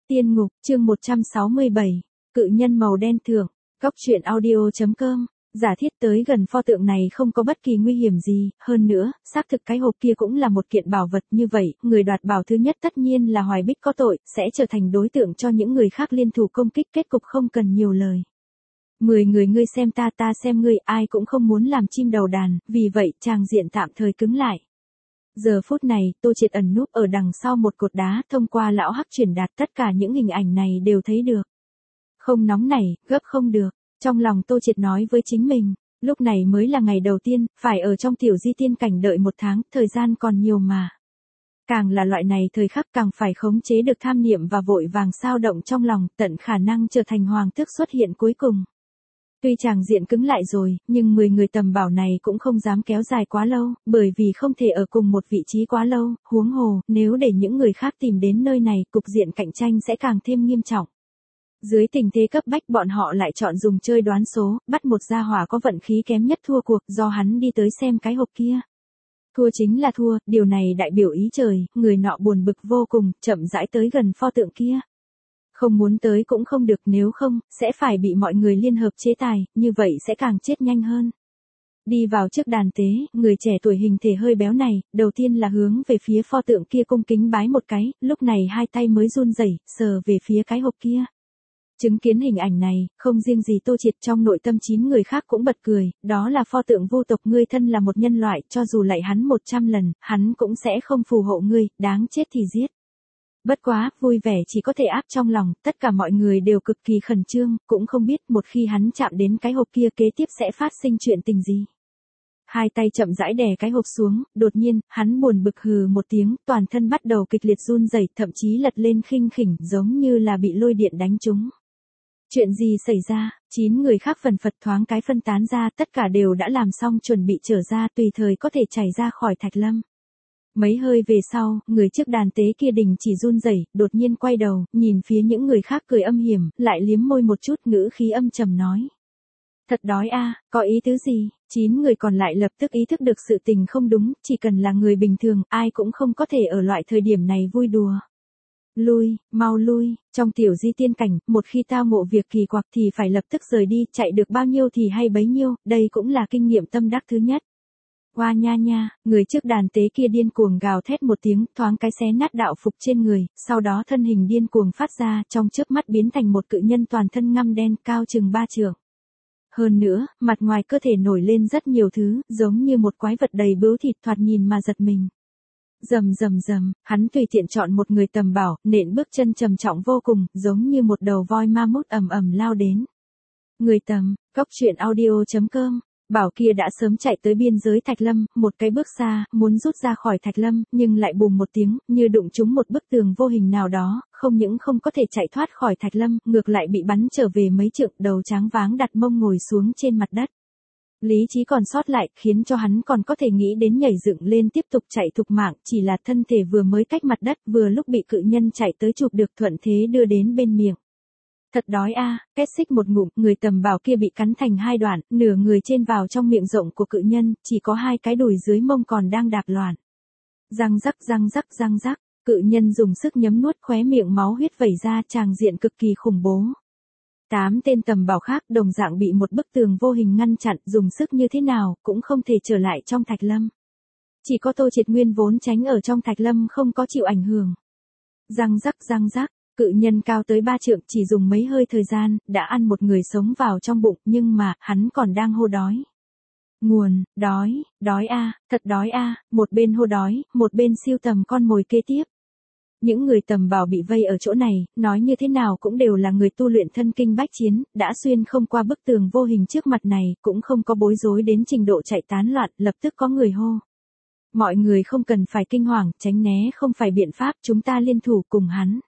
Tiên ngục, chương 167, cự nhân màu đen thượng, góc truyện audio.com, giả thiết tới gần pho tượng này không có bất kỳ nguy hiểm gì, hơn nữa, xác thực cái hộp kia cũng là một kiện bảo vật như vậy, người đoạt bảo thứ nhất tất nhiên là Hoài Bích có tội, sẽ trở thành đối tượng cho những người khác liên thủ công kích, kết cục không cần nhiều lời. 10 người ngươi xem ta xem ngươi, ai cũng không muốn làm chim đầu đàn, vì vậy tràng diện tạm thời cứng lại. Giờ phút này, Tô Triệt ẩn núp ở đằng sau một cột đá, thông qua lão hắc truyền đạt tất cả những hình ảnh này đều thấy được. Không nóng nảy, gấp không được, trong lòng Tô Triệt nói với chính mình, lúc này mới là ngày đầu tiên, phải ở trong tiểu di tiên cảnh đợi 1 tháng, thời gian còn nhiều mà. Càng là loại này thời khắc càng phải khống chế được tham niệm và vội vàng sao động trong lòng, tận khả năng trở thành hoàng tước xuất hiện cuối cùng. Tuy chàng diện cứng lại rồi, nhưng 10 người tầm bảo này cũng không dám kéo dài quá lâu, bởi vì không thể ở cùng một vị trí quá lâu, huống hồ, nếu để những người khác tìm đến nơi này, cục diện cạnh tranh sẽ càng thêm nghiêm trọng. Dưới tình thế cấp bách bọn họ lại chọn dùng chơi đoán số, bắt một gia hỏa có vận khí kém nhất thua cuộc, do hắn đi tới xem cái hộp kia. Thua chính là thua, điều này đại biểu ý trời, người nọ buồn bực vô cùng, chậm rãi tới gần pho tượng kia. Không muốn tới cũng không được, nếu không, sẽ phải bị mọi người liên hợp chế tài, như vậy sẽ càng chết nhanh hơn. Đi vào trước đàn tế, người trẻ tuổi hình thể hơi béo này, đầu tiên là hướng về phía pho tượng kia cung kính bái một cái, lúc này hai tay mới run rẩy, sờ về phía cái hộp kia. Chứng kiến hình ảnh này, không riêng gì Tô Triệt, trong nội tâm 9 người khác cũng bật cười, đó là pho tượng vô tộc, ngươi thân là một nhân loại, cho dù lạy hắn 100 lần, hắn cũng sẽ không phù hộ ngươi, đáng chết thì giết. Bất quá, vui vẻ chỉ có thể áp trong lòng, tất cả mọi người đều cực kỳ khẩn trương, cũng không biết một khi hắn chạm đến cái hộp kia kế tiếp sẽ phát sinh chuyện tình gì. Hai tay chậm rãi đè cái hộp xuống, đột nhiên, hắn buồn bực hừ một tiếng, toàn thân bắt đầu kịch liệt run rẩy, thậm chí lật lên khinh khỉnh, giống như là bị lôi điện đánh trúng. Chuyện gì xảy ra? 9 người khác phần phật thoáng cái phân tán ra, tất cả đều đã làm xong chuẩn bị trở ra, tùy thời có thể chảy ra khỏi thạch lâm. Mấy hơi về sau, người trước đàn tế kia đình chỉ run rẩy, đột nhiên quay đầu, nhìn phía những người khác cười âm hiểm, lại liếm môi một chút, ngữ khí âm trầm nói. Thật đói a, có ý tứ gì? 9 người còn lại lập tức ý thức được sự tình không đúng, chỉ cần là người bình thường, ai cũng không có thể ở loại thời điểm này vui đùa. Lui, mau lui, trong tiểu di tiên cảnh, một khi tao ngộ việc kỳ quặc thì phải lập tức rời đi, chạy được bao nhiêu thì hay bấy nhiêu, đây cũng là kinh nghiệm tâm đắc thứ nhất. Qua nha nha, người trước đàn tế kia điên cuồng gào thét một tiếng, thoáng cái xé nát đạo phục trên người, sau đó thân hình điên cuồng phát ra, trong chớp mắt biến thành một cự nhân toàn thân ngăm đen, cao chừng 3 trượng. Hơn nữa, mặt ngoài cơ thể nổi lên rất nhiều thứ, giống như một quái vật đầy bướu thịt, thoạt nhìn mà giật mình. Rầm rầm rầm, hắn tùy tiện chọn một người tầm bảo, nện bước chân trầm trọng vô cùng, giống như một đầu voi ma mút ầm ầm lao đến. Người tầm, góc truyện audio.com. Bảo kia đã sớm chạy tới biên giới Thạch Lâm, một cái bước xa, muốn rút ra khỏi Thạch Lâm, nhưng lại bùm một tiếng, như đụng trúng một bức tường vô hình nào đó, không những không có thể chạy thoát khỏi Thạch Lâm, ngược lại bị bắn trở về mấy trượng, đầu tráng váng đặt mông ngồi xuống trên mặt đất. Lý trí còn sót lại, khiến cho hắn còn có thể nghĩ đến nhảy dựng lên tiếp tục chạy thục mạng, chỉ là thân thể vừa mới cách mặt đất, vừa lúc bị cự nhân chạy tới chụp được, thuận thế đưa đến bên miệng. Thật đói a, kết xích một ngụm, người tầm bảo kia bị cắn thành 2 đoạn, nửa người trên vào trong miệng rộng của cự nhân, chỉ có 2 cái đùi dưới mông còn đang đạp loạn. Răng rắc răng rắc răng rắc, cự nhân dùng sức nhấm nuốt, khóe miệng máu huyết vẩy ra, tràng diện cực kỳ khủng bố. 8 tên tầm bảo khác đồng dạng bị một bức tường vô hình ngăn chặn, dùng sức như thế nào, cũng không thể trở lại trong Thạch Lâm. Chỉ có Tô Triệt nguyên vốn tránh ở trong Thạch Lâm không có chịu ảnh hưởng. Răng rắc răng rắc. Cự nhân cao tới 3 trượng, chỉ dùng mấy hơi thời gian, đã ăn một người sống vào trong bụng, nhưng mà, hắn còn đang hô đói. Nguồn, đói a, thật đói a, một bên hô đói, một bên siêu tầm con mồi kế tiếp. Những người tầm bảo bị vây ở chỗ này, nói như thế nào cũng đều là người tu luyện thân kinh bách chiến, đã xuyên không qua bức tường vô hình trước mặt này, cũng không có bối rối đến trình độ chạy tán loạn, lập tức có người hô. Mọi người không cần phải kinh hoàng, tránh né không phải biện pháp, chúng ta liên thủ cùng hắn.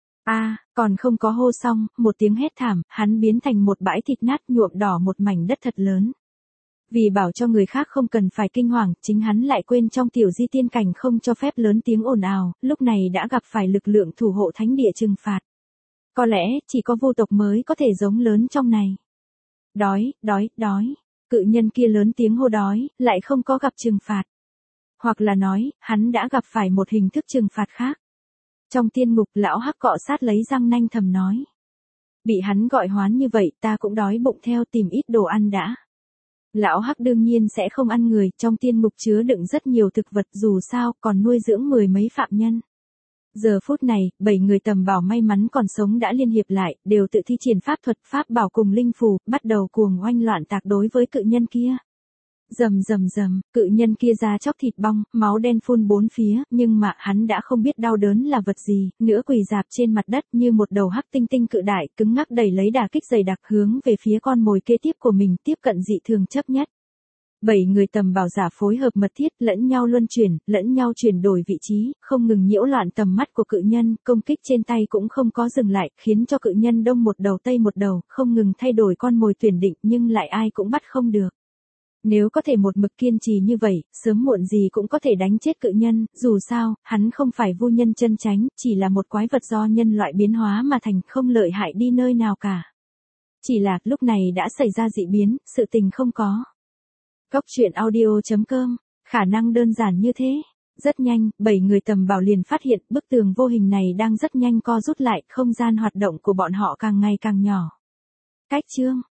Còn không có hô xong, một tiếng hét thảm, hắn biến thành một bãi thịt nát nhuộm đỏ một mảnh đất thật lớn. Vì bảo cho người khác không cần phải kinh hoàng, chính hắn lại quên trong tiểu di tiên cảnh không cho phép lớn tiếng ồn ào, lúc này đã gặp phải lực lượng thủ hộ thánh địa trừng phạt. Có lẽ, chỉ có vô tộc mới có thể giống lớn trong này. Đói, cự nhân kia lớn tiếng hô đói, lại không có gặp trừng phạt. Hoặc là nói, hắn đã gặp phải một hình thức trừng phạt khác. Trong tiên ngục lão hắc cọ sát lấy răng nanh thầm nói. Bị hắn gọi hoán như vậy ta cũng đói bụng theo, tìm ít đồ ăn đã. Lão hắc đương nhiên sẽ không ăn người, trong tiên ngục chứa đựng rất nhiều thực vật, dù sao còn nuôi dưỡng 10 mấy phạm nhân. Giờ phút này, 7 người tầm bảo may mắn còn sống đã liên hiệp lại, đều tự thi triển pháp thuật pháp bảo cùng linh phù, bắt đầu cuồng oanh loạn tạc đối với cự nhân kia. Rầm rầm rầm, cự nhân kia da chóc thịt bong, máu đen phun bốn phía, nhưng mà hắn đã không biết đau đớn là vật gì, nữa quỳ dạp trên mặt đất như một đầu hắc tinh tinh cự đại, cứng ngắc đẩy lấy đả kích dày đặc hướng về phía con mồi kế tiếp của mình, tiếp cận dị thường chấp nhất. 7 người tầm bảo giả phối hợp mật thiết, lẫn nhau luân chuyển, lẫn nhau chuyển đổi vị trí, không ngừng nhiễu loạn tầm mắt của cự nhân, công kích trên tay cũng không có dừng lại, khiến cho cự nhân đông một đầu tây một đầu, không ngừng thay đổi con mồi tuyển định nhưng lại ai cũng bắt không được. Nếu có thể một mực kiên trì như vậy, sớm muộn gì cũng có thể đánh chết cự nhân, dù sao, hắn không phải vu nhân chân chánh, chỉ là một quái vật do nhân loại biến hóa mà thành, không lợi hại đi nơi nào cả. Chỉ là, lúc này đã xảy ra dị biến, sự tình không có. Góc truyện audio.com, khả năng đơn giản như thế. Rất nhanh, 7 người tầm bảo liền phát hiện bức tường vô hình này đang rất nhanh co rút lại, không gian hoạt động của bọn họ càng ngày càng nhỏ. Cách chương